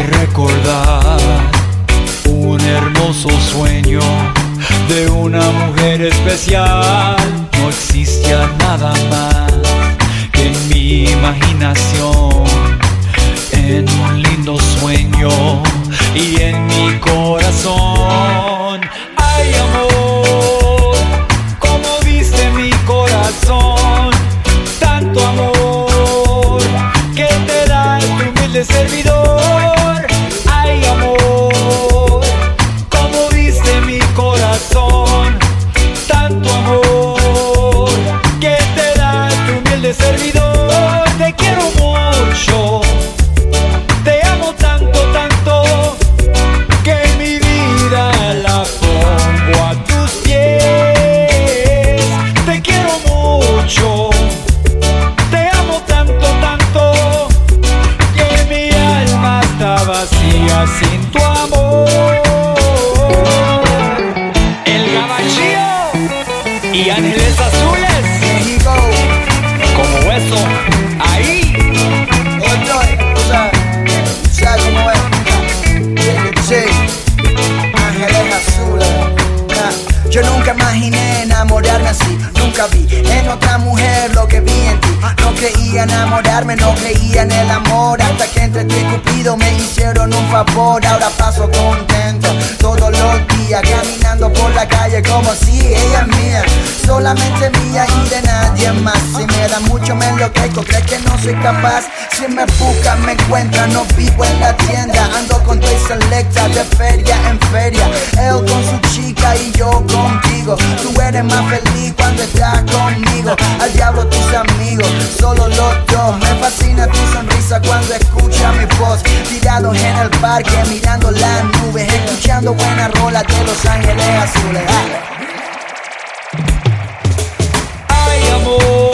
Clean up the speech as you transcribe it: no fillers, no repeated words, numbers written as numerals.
recordar un hermoso sueño de una mujer especial. No existía nada más que en mi imaginación, en un lindo sueño y en mi corazón. Ay, amor, cómo viste mi corazón, tanto amor que te da tu humilde servidor. Ay, amor, cómo viste mi corazón, tanto amor que te da tu humilde servidor. Te quiero mucho, te amo tanto, tanto, que mi vida la pongo a tus pies. Te quiero mucho, te amo tanto, tanto, que mi alma está vacía sin tu amor. El Gabachío y Ángeles Azules, México, como eso, ahí. ¿sabes cómo es? Sí, Ángeles Azules. Yo nunca imaginé enamorarme así, nunca vi en otra mujer lo que vi en ti. No creía enamorarme, no creía en el amor, hasta que entre tú y Cupido me hicieron un favor. Ahora paso contento todos los días, caminando por la calle como si ella es mía, solamente mía y de nadie más. Si me da mucho me enloquezco, crees que no soy capaz. Si me buscan me encuentran, no vivo en la tienda, ando con Toy Selecta de feria en feria. Él con su chica y yo contigo. Tú eres más feliz cuando estás conmigo. Al diablo tus amigos, solo los dos. Me fascina tu sonrisa cuando escuchas mi voz. Tirados en el parque mirando las nubes, escuchando buenas rolas de Los Ángeles Azules. Ay, amor,